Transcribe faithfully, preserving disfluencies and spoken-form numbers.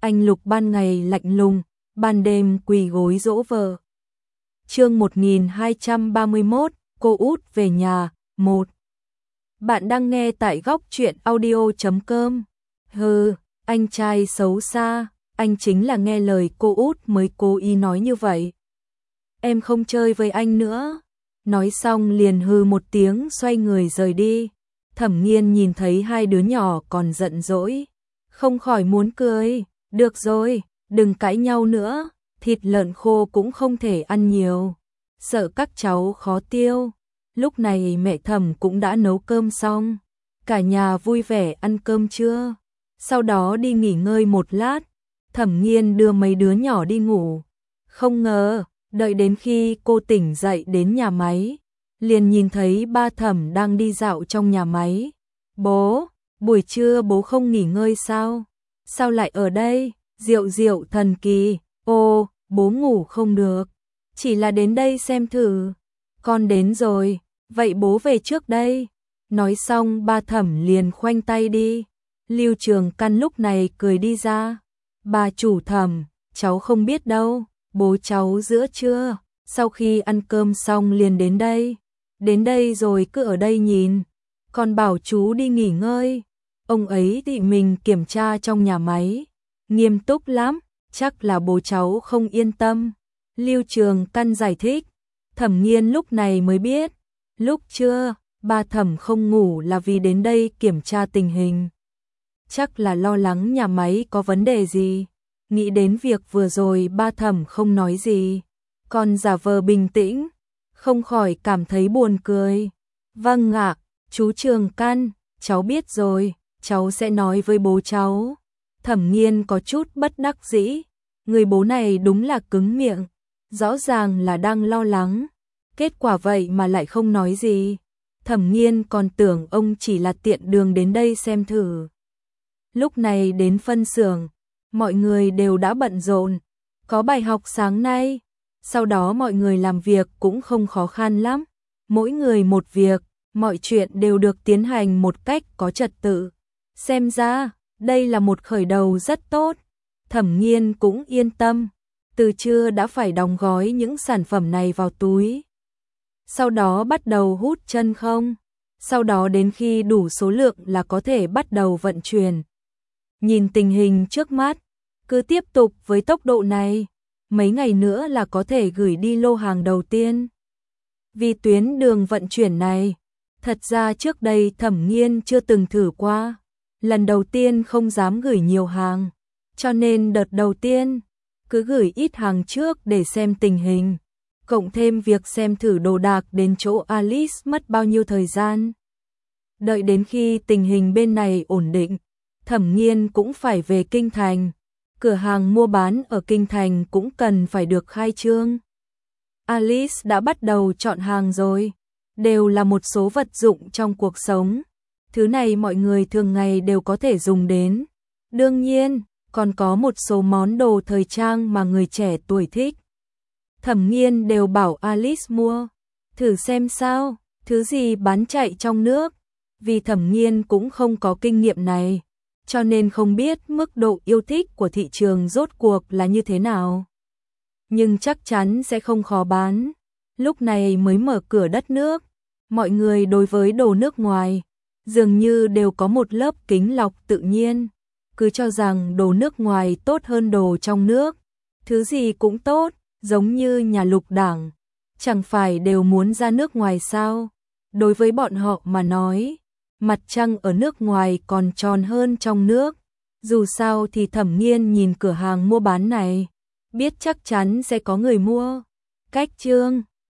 Anh Lục ban ngày lạnh lùng, ban đêm quỳ gối dỗ vợ. Chương một nghìn hai trăm ba mươi mốt, cô út về nhà, một. Bạn đang nghe tại góc truyện audio chấm com. Hừ, anh trai xấu xa, anh chính là nghe lời cô út mới cố ý nói như vậy. Em không chơi với anh nữa. Nói xong liền hừ một tiếng xoay người rời đi. Thẩm Nghiên nhìn thấy hai đứa nhỏ còn giận dỗi, không khỏi muốn cười. Được rồi, đừng cãi nhau nữa, thịt lợn khô cũng không thể ăn nhiều, sợ các cháu khó tiêu. Lúc này mẹ Thẩm cũng đã nấu cơm xong, cả nhà vui vẻ ăn cơm trưa, sau đó đi nghỉ ngơi một lát. Thẩm Nghiên đưa mấy đứa nhỏ đi ngủ. Không ngờ, đợi đến khi cô tỉnh dậy đến nhà máy, liền nhìn thấy ba Thẩm đang đi dạo trong nhà máy. Bố, buổi trưa bố không nghỉ ngơi sao? Sao lại ở đây? Diệu diệu thần kỳ. Ô, bố ngủ không được, chỉ là đến đây xem thử. Con đến rồi, vậy bố về trước đây. Nói xong ba Thẩm liền khoanh tay đi. Lưu Trường Căn lúc này cười đi ra. Bà chủ Thẩm, cháu không biết đâu, bố cháu giữa trưa, sau khi ăn cơm xong liền đến đây. Đến đây rồi cứ ở đây nhìn, còn bảo chú đi nghỉ ngơi. Ông ấy thì mình kiểm tra trong nhà máy, nghiêm túc lắm, chắc là bố cháu không yên tâm. Lưu Trường Căn giải thích. Thẩm Nghiên lúc này mới biết, lúc trưa, ba Thẩm không ngủ là vì đến đây kiểm tra tình hình. Chắc là lo lắng nhà máy có vấn đề gì. Nghĩ đến việc vừa rồi ba Thẩm không nói gì, còn giả vờ bình tĩnh, không khỏi cảm thấy buồn cười. Vâng ạ, chú Trường Căn, cháu biết rồi, cháu sẽ nói với bố cháu. Thẩm Nghiên có chút bất đắc dĩ, người bố này đúng là cứng miệng, rõ ràng là đang lo lắng, kết quả vậy mà lại không nói gì. Thẩm Nghiên còn tưởng ông chỉ là tiện đường đến đây xem thử. Lúc này đến phân xưởng, mọi người đều đã bận rộn, có bài học sáng nay, sau đó mọi người làm việc cũng không khó khăn lắm, mỗi người một việc, mọi chuyện đều được tiến hành một cách có trật tự. Xem ra, đây là một khởi đầu rất tốt. Thẩm Nghiên cũng yên tâm, từ trưa đã phải đóng gói những sản phẩm này vào túi. Sau đó bắt đầu hút chân không, sau đó đến khi đủ số lượng là có thể bắt đầu vận chuyển. Nhìn tình hình trước mắt, cứ tiếp tục với tốc độ này, mấy ngày nữa là có thể gửi đi lô hàng đầu tiên. Vì tuyến đường vận chuyển này, thật ra trước đây Thẩm Nghiên chưa từng thử qua, lần đầu tiên không dám gửi nhiều hàng, cho nên đợt đầu tiên cứ gửi ít hàng trước để xem tình hình, cộng thêm việc xem thử đồ đạc đến chỗ Alice mất bao nhiêu thời gian. Đợi đến khi tình hình bên này ổn định, Thẩm Nghiên cũng phải về Kinh Thành, cửa hàng mua bán ở Kinh Thành cũng cần phải được khai trương. Alice đã bắt đầu chọn hàng rồi, đều là một số vật dụng trong cuộc sống, thứ này mọi người thường ngày đều có thể dùng đến. Đương nhiên, còn có một số món đồ thời trang mà người trẻ tuổi thích. Thẩm Nghiên đều bảo Alice mua, thử xem sao, thứ gì bán chạy trong nước. Vì Thẩm Nghiên cũng không có kinh nghiệm này, cho nên không biết mức độ yêu thích của thị trường rốt cuộc là như thế nào. Nhưng chắc chắn sẽ không khó bán. Lúc này mới mở cửa đất nước, mọi người đối với đồ nước ngoài dường như đều có một lớp kính lọc tự nhiên, cứ cho rằng đồ nước ngoài tốt hơn đồ trong nước, thứ gì cũng tốt, giống như nhà Lục Đảng, chẳng phải đều muốn ra nước ngoài sao? Đối với bọn họ mà nói, mặt trăng ở nước ngoài còn tròn hơn trong nước. Dù sao thì Thẩm Nghiên nhìn cửa hàng mua bán này, biết chắc chắn sẽ có người mua. Cách chương